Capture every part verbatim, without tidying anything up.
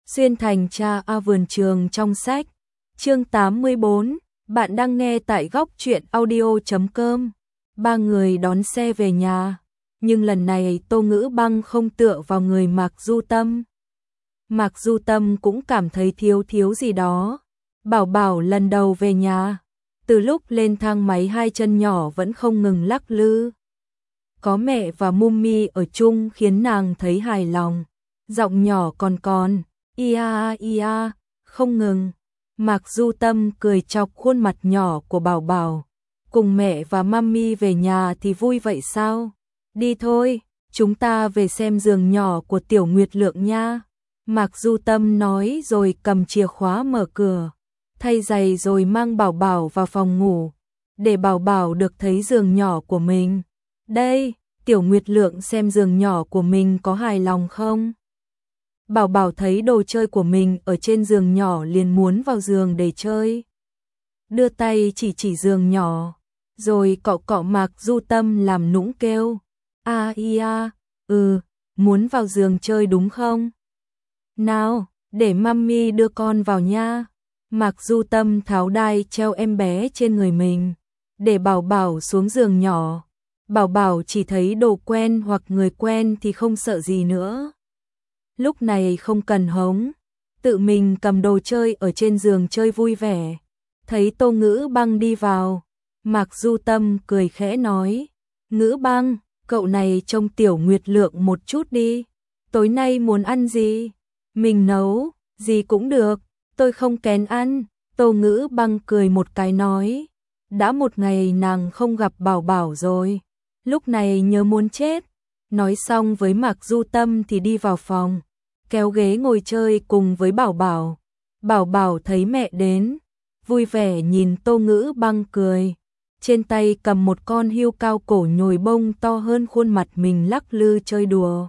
Xuyên thành cha A vườn trường trong sách. Chương tám mươi bốn, bạn đang nghe tại góc truyện audio chấm com. Ba người đón xe về nhà, nhưng lần này Tô Ngữ Băng không tựa vào người Mạc Du Tâm. Mạc Du Tâm cũng cảm thấy thiếu thiếu gì đó. Bảo Bảo lần đầu về nhà, từ lúc lên thang máy hai chân nhỏ vẫn không ngừng lắc lư. Có mẹ và Mummy ở chung khiến nàng thấy hài lòng. Giọng nhỏ còn còn, ia ia, không ngừng. Mạc Du Tâm cười chọc khuôn mặt nhỏ của Bảo Bảo. Cùng mẹ và Mummy về nhà thì vui vậy sao? Đi thôi, chúng ta về xem giường nhỏ của Tiểu Nguyệt Lượng nha. Mạc Du Tâm nói rồi cầm chìa khóa mở cửa, thay giày rồi mang Bảo Bảo vào phòng ngủ, để Bảo Bảo được thấy giường nhỏ của mình. Đây, Tiểu Nguyệt Lượng xem giường nhỏ của mình có hài lòng không? Bảo Bảo thấy đồ chơi của mình ở trên giường nhỏ liền muốn vào giường để chơi. Đưa tay chỉ chỉ giường nhỏ, rồi cọ cọ Mạc Du Tâm làm nũng kêu. A ia, ừ, muốn vào giường chơi đúng không? Nào, để mummy đưa con vào nha. Mạc Du Tâm tháo đai treo em bé trên người mình, để Bảo Bảo xuống giường nhỏ. Bảo Bảo chỉ thấy đồ quen hoặc người quen thì không sợ gì nữa. Lúc này không cần hống, tự mình cầm đồ chơi ở trên giường chơi vui vẻ. Thấy Tô Ngữ Băng đi vào, Mạc Du Tâm cười khẽ nói, Ngữ Băng, cậu này trông Tiểu Nguyệt Lượng một chút đi. Tối nay muốn ăn gì? Mình nấu, gì cũng được, tôi không kén ăn. Tô Ngữ Băng cười một cái nói, đã một ngày nàng không gặp Bảo Bảo rồi, lúc này nhớ muốn chết. Nói xong với Mạc Du Tâm thì đi vào phòng, kéo ghế ngồi chơi cùng với Bảo Bảo. Bảo Bảo thấy mẹ đến, vui vẻ nhìn Tô Ngữ Băng cười, trên tay cầm một con hươu cao cổ nhồi bông to hơn khuôn mặt mình lắc lư chơi đùa.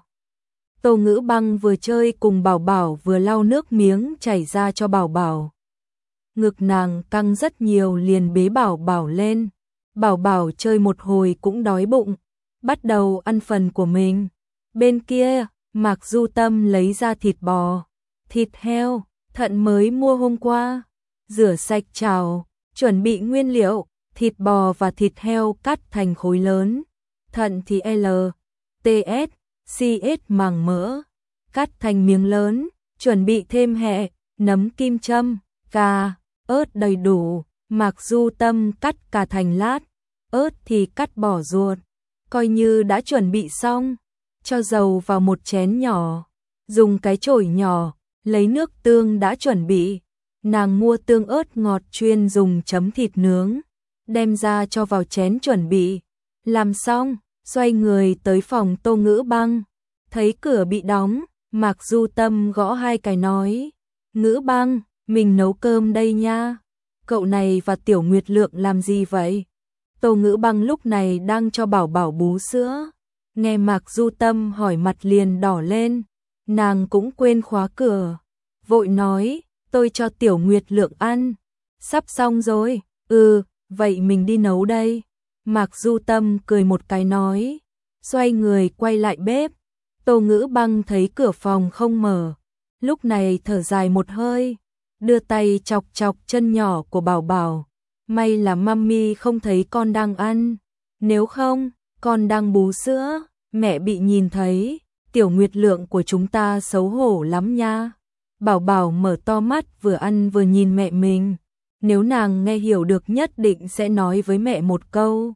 Tô Ngữ Băng vừa chơi cùng Bảo Bảo vừa lau nước miếng chảy ra cho Bảo Bảo. Ngực nàng căng rất nhiều liền bế Bảo Bảo lên. Bảo Bảo chơi một hồi cũng đói bụng, bắt đầu ăn phần của mình. Bên kia, Mạc Du Tâm lấy ra thịt bò, thịt heo, thận mới mua hôm qua, rửa sạch chảo, chuẩn bị nguyên liệu. Thịt bò và thịt heo cắt thành khối lớn, thận thì L, T S, C S màng mỡ, cắt thành miếng lớn, chuẩn bị thêm hẹ, nấm kim châm, cà, ớt đầy đủ. Mạc Du Tâm cắt cà thành lát, ớt thì cắt bỏ ruột, coi như đã chuẩn bị xong. Cho dầu vào một chén nhỏ, dùng cái chổi nhỏ, lấy nước tương đã chuẩn bị. Nàng mua tương ớt ngọt chuyên dùng chấm thịt nướng, đem ra cho vào chén chuẩn bị. Làm xong, xoay người tới phòng Tô Ngữ Băng, thấy cửa bị đóng, Mạc Du Tâm gõ hai cái nói, Ngữ Băng, mình nấu cơm đây nha. Cậu này và Tiểu Nguyệt Lượng làm gì vậy? Tô Ngữ Băng lúc này đang cho Bảo Bảo bú sữa, nghe Mạc Du Tâm hỏi mặt liền đỏ lên, nàng cũng quên khóa cửa, vội nói, tôi cho Tiểu Nguyệt Lượng ăn. Sắp xong rồi, ừ, vậy mình đi nấu đây. Mạc Du Tâm cười một cái nói, xoay người quay lại bếp. Tô Ngữ Băng thấy cửa phòng không mở, lúc này thở dài một hơi, đưa tay chọc chọc chân nhỏ của Bảo Bảo. May là mummy không thấy con đang ăn, nếu không, con đang bú sữa, mẹ bị nhìn thấy, Tiểu Nguyệt Lượng của chúng ta xấu hổ lắm nha. Bảo Bảo mở to mắt vừa ăn vừa nhìn mẹ mình. Nếu nàng nghe hiểu được nhất định sẽ nói với mẹ một câu,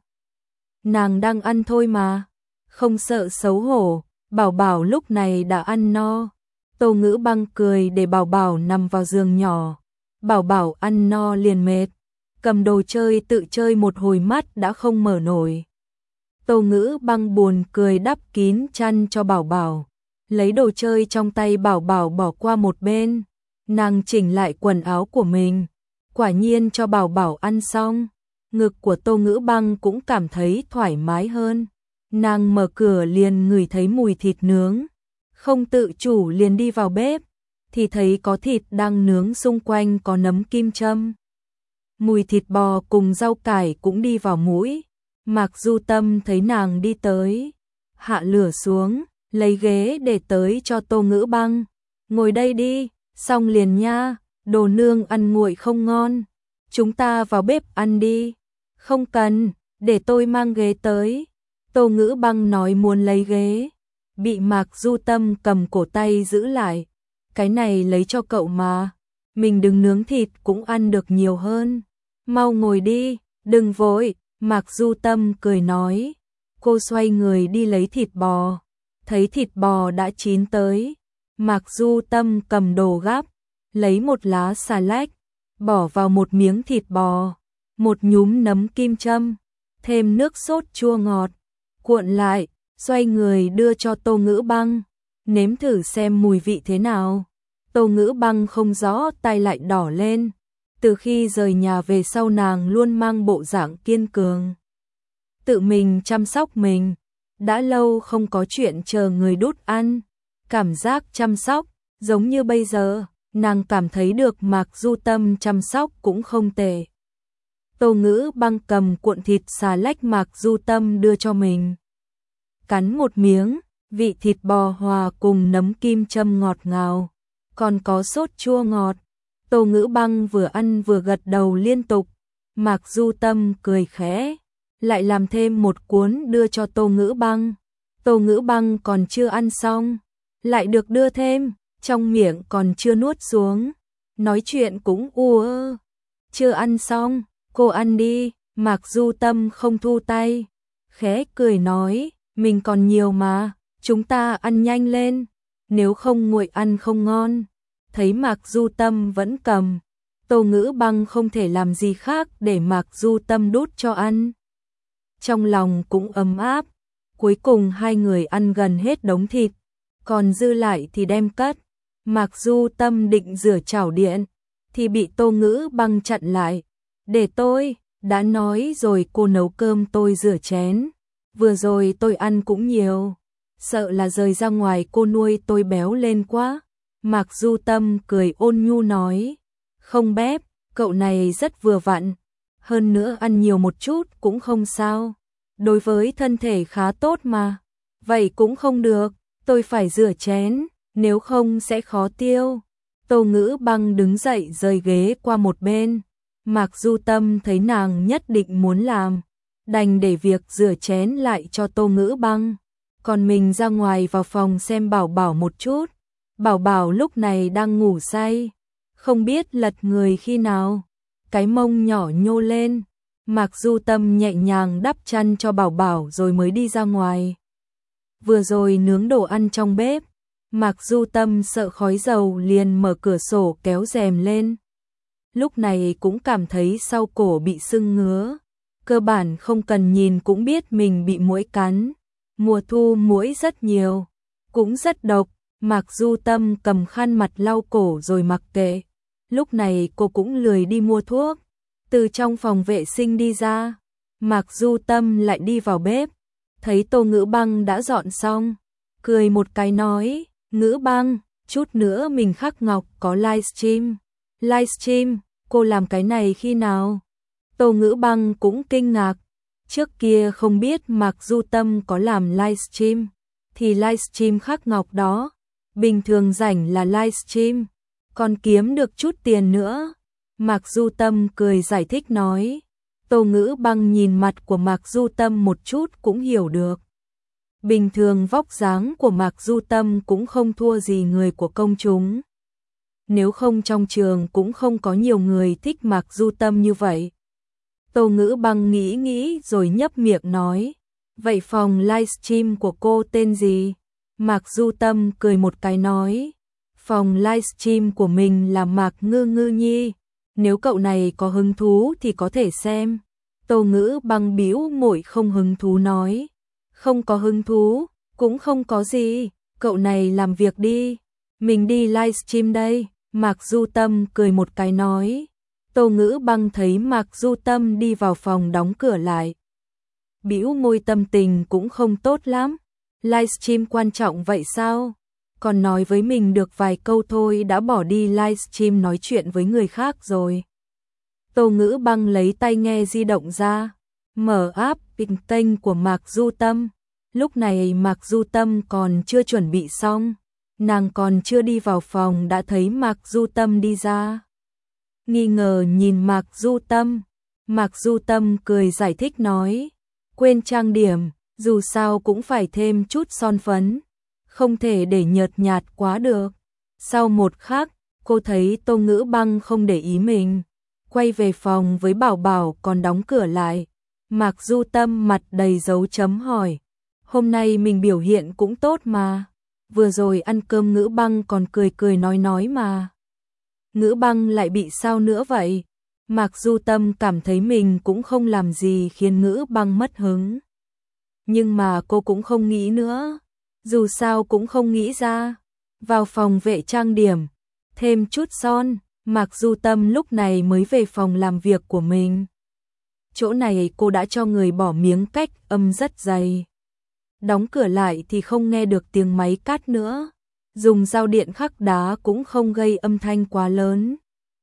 nàng đang ăn thôi mà, không sợ xấu hổ. Bảo Bảo lúc này đã ăn no. Tô Ngữ Băng cười để Bảo Bảo nằm vào giường nhỏ. Bảo Bảo ăn no liền mệt, cầm đồ chơi tự chơi một hồi mắt đã không mở nổi. Tô Ngữ Băng buồn cười đắp kín chăn cho Bảo Bảo, lấy đồ chơi trong tay Bảo Bảo bỏ qua một bên. Nàng chỉnh lại quần áo của mình, quả nhiên cho Bảo Bảo ăn xong, ngực của Tô Ngữ Băng cũng cảm thấy thoải mái hơn. Nàng mở cửa liền ngửi thấy mùi thịt nướng, không tự chủ liền đi vào bếp, thì thấy có thịt đang nướng xung quanh có nấm kim châm. Mùi thịt bò cùng rau cải cũng đi vào mũi. Mạc Du Tâm thấy nàng đi tới, hạ lửa xuống, lấy ghế để tới cho Tô Ngữ Băng. Ngồi đây đi, Xong liền nha, đồ nương ăn nguội không ngon. Chúng ta vào bếp ăn đi. Không cần, để tôi mang ghế tới. Tô Ngữ Băng nói muốn lấy ghế. Bị Mạc Du Tâm cầm cổ tay giữ lại. Cái này lấy cho cậu mà. Mình đừng nướng thịt cũng ăn được nhiều hơn. Mau ngồi đi, đừng vội. Mạc Du Tâm cười nói. Cô xoay người đi lấy thịt bò. Thấy thịt bò đã chín tới. Mạc Du Tâm cầm đồ gắp. Lấy một lá xà lách. Bỏ vào một miếng thịt bò. Một nhúm nấm kim châm. Thêm nước sốt chua ngọt. Cuộn lại, xoay người đưa cho Tô Ngữ Băng. Nếm thử xem mùi vị thế nào. Tô Ngữ Băng không rõ, tay lại đỏ lên. Từ khi rời nhà về sau nàng luôn mang bộ dạng kiên cường. Tự mình chăm sóc mình. Đã lâu không có chuyện chờ người đút ăn. Cảm giác chăm sóc, giống như bây giờ, nàng cảm thấy được Mạc Du Tâm chăm sóc cũng không tệ. Tô Ngữ Băng cầm cuộn thịt xà lách Mạc Du Tâm đưa cho mình. Cắn một miếng, vị thịt bò hòa cùng nấm kim châm ngọt ngào, còn có sốt chua ngọt. Tô Ngữ Băng vừa ăn vừa gật đầu liên tục. Mạc Du Tâm cười khẽ, lại làm thêm một cuốn đưa cho Tô Ngữ Băng. Tô Ngữ Băng còn chưa ăn xong, lại được đưa thêm, trong miệng còn chưa nuốt xuống. Nói chuyện cũng u ơ. Chưa ăn xong, cô ăn đi. Mạc Du Tâm không thu tay, khẽ cười nói, mình còn nhiều mà, chúng ta ăn nhanh lên, nếu không nguội ăn không ngon. Thấy Mạc Du Tâm vẫn cầm, Tô Ngữ Băng không thể làm gì khác để Mạc Du Tâm đút cho ăn. Trong lòng cũng ấm áp, cuối cùng hai người ăn gần hết đống thịt, còn dư lại thì đem cất. Mạc Du Tâm định rửa chảo điện, thì bị Tô Ngữ Băng chặn lại. Để tôi, đã nói rồi cô nấu cơm tôi rửa chén. Vừa rồi tôi ăn cũng nhiều, sợ là rời ra ngoài cô nuôi tôi béo lên quá. Mạc Du Tâm cười ôn nhu nói, không bếp, cậu này rất vừa vặn, hơn nữa ăn nhiều một chút cũng không sao, đối với thân thể khá tốt mà. Vậy cũng không được, tôi phải rửa chén, nếu không sẽ khó tiêu. Tô Ngữ Băng đứng dậy rời ghế qua một bên. Mạc Du Tâm thấy nàng nhất định muốn làm, đành để việc rửa chén lại cho Tô Ngữ Băng. Còn mình ra ngoài vào phòng xem Bảo Bảo một chút. Bảo Bảo lúc này đang ngủ say, không biết lật người khi nào, cái mông nhỏ nhô lên. Mạc Du Tâm nhẹ nhàng đắp chăn cho Bảo Bảo rồi mới đi ra ngoài. Vừa rồi nướng đồ ăn trong bếp, Mạc Du Tâm sợ khói dầu liền mở cửa sổ kéo rèm lên. Lúc này cũng cảm thấy sau cổ bị sưng ngứa, cơ bản không cần nhìn cũng biết mình bị muỗi cắn. Mùa thu muỗi rất nhiều, cũng rất độc. Mạc Du Tâm cầm khăn mặt lau cổ rồi mặc kệ. Lúc này cô cũng lười đi mua thuốc. Từ trong phòng vệ sinh đi ra, Mạc Du Tâm lại đi vào bếp, thấy Tô Ngữ Băng đã dọn xong, cười một cái nói, Ngữ Băng, chút nữa mình khắc ngọc có livestream. Livestream, cô làm cái này khi nào? Tô Ngữ Băng cũng kinh ngạc, trước kia không biết Mạc Du Tâm có làm livestream, thì livestream khắc ngọc đó, bình thường rảnh là livestream, còn kiếm được chút tiền nữa. Mạc Du Tâm cười giải thích nói. Tô Ngữ Băng nhìn mặt của Mạc Du Tâm một chút cũng hiểu được. Bình thường vóc dáng của Mạc Du Tâm cũng không thua gì người của công chúng. Nếu không trong trường cũng không có nhiều người thích Mạc Du Tâm như vậy. Tô Ngữ Băng nghĩ nghĩ rồi nhấp miệng nói, vậy phòng livestream của cô tên gì? Mạc Du Tâm cười một cái nói, phòng livestream của mình là Mạc Ngư Ngư Nhi, nếu cậu này có hứng thú thì có thể xem. Tô Ngữ Băng bĩu môi không hứng thú nói, không có hứng thú, cũng không có gì, cậu này làm việc đi, mình đi livestream đây. Mạc Du Tâm cười một cái nói. Tô Ngữ Băng thấy Mạc Du Tâm đi vào phòng đóng cửa lại, bĩu môi, tâm tình cũng không tốt lắm. Livestream quan trọng vậy sao? Còn nói với mình được vài câu thôi đã bỏ đi livestream nói chuyện với người khác rồi. Tô Ngữ Băng lấy tai nghe di động ra, mở app bình kênh của Mạc Du Tâm. Lúc này Mạc Du Tâm còn chưa chuẩn bị xong, nàng còn chưa đi vào phòng đã thấy Mạc Du Tâm đi ra. Nghi ngờ nhìn Mạc Du Tâm, Mạc Du Tâm cười giải thích nói, quên trang điểm, dù sao cũng phải thêm chút son phấn, không thể để nhợt nhạt quá được. Sau một khắc, cô thấy Tô Ngữ Băng không để ý mình, quay về phòng với Bảo Bảo còn đóng cửa lại. Mạc Du Tâm mặt đầy dấu chấm hỏi, hôm nay mình biểu hiện cũng tốt mà, vừa rồi ăn cơm Ngữ Băng còn cười cười nói nói mà. Ngữ Băng lại bị sao nữa vậy? Mạc Du Tâm cảm thấy mình cũng không làm gì khiến Ngữ Băng mất hứng. Nhưng mà cô cũng không nghĩ nữa, dù sao cũng không nghĩ ra. Vào phòng vệ trang điểm, thêm chút son, Mạc Du Tâm lúc này mới về phòng làm việc của mình. Chỗ này cô đã cho người bỏ miếng cách âm rất dày. Đóng cửa lại thì không nghe được tiếng máy cắt nữa. Dùng dao điện khắc đá cũng không gây âm thanh quá lớn.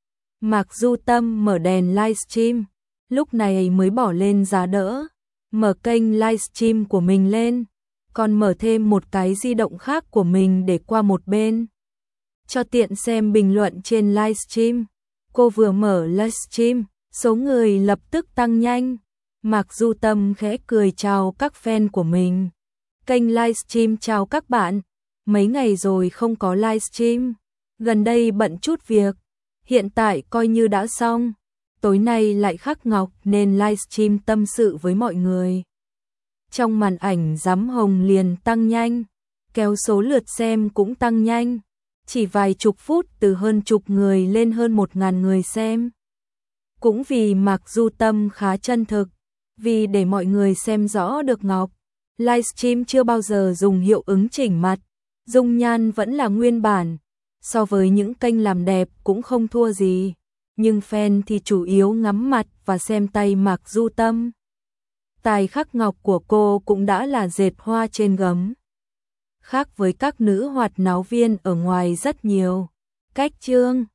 Mạc Du Tâm mở đèn livestream, lúc này mới bỏ lên giá đỡ, mở kênh livestream của mình lên, còn mở thêm một cái di động khác của mình để qua một bên, cho tiện xem bình luận trên livestream. Cô vừa mở livestream, số người lập tức tăng nhanh. Mạc Du Tâm khẽ cười chào các fan của mình. Kênh livestream chào các bạn, mấy ngày rồi không có livestream, gần đây bận chút việc, hiện tại coi như đã xong, tối nay lại khắc ngọc nên livestream tâm sự với mọi người. Trong màn ảnh giám hồng liền tăng nhanh, kéo số lượt xem cũng tăng nhanh, chỉ vài chục phút từ hơn chục người lên hơn một ngàn người xem. Cũng vì Mạc Du Tâm khá chân thực, vì để mọi người xem rõ được Ngọc, livestream chưa bao giờ dùng hiệu ứng chỉnh mặt, dung nhan vẫn là nguyên bản, so với những kênh làm đẹp cũng không thua gì, nhưng fan thì chủ yếu ngắm mặt và xem tay Mạc Du Tâm. Tài khắc ngọc của cô cũng đã là dệt hoa trên gấm, khác với các nữ hoạt náo viên ở ngoài rất nhiều. Cách chương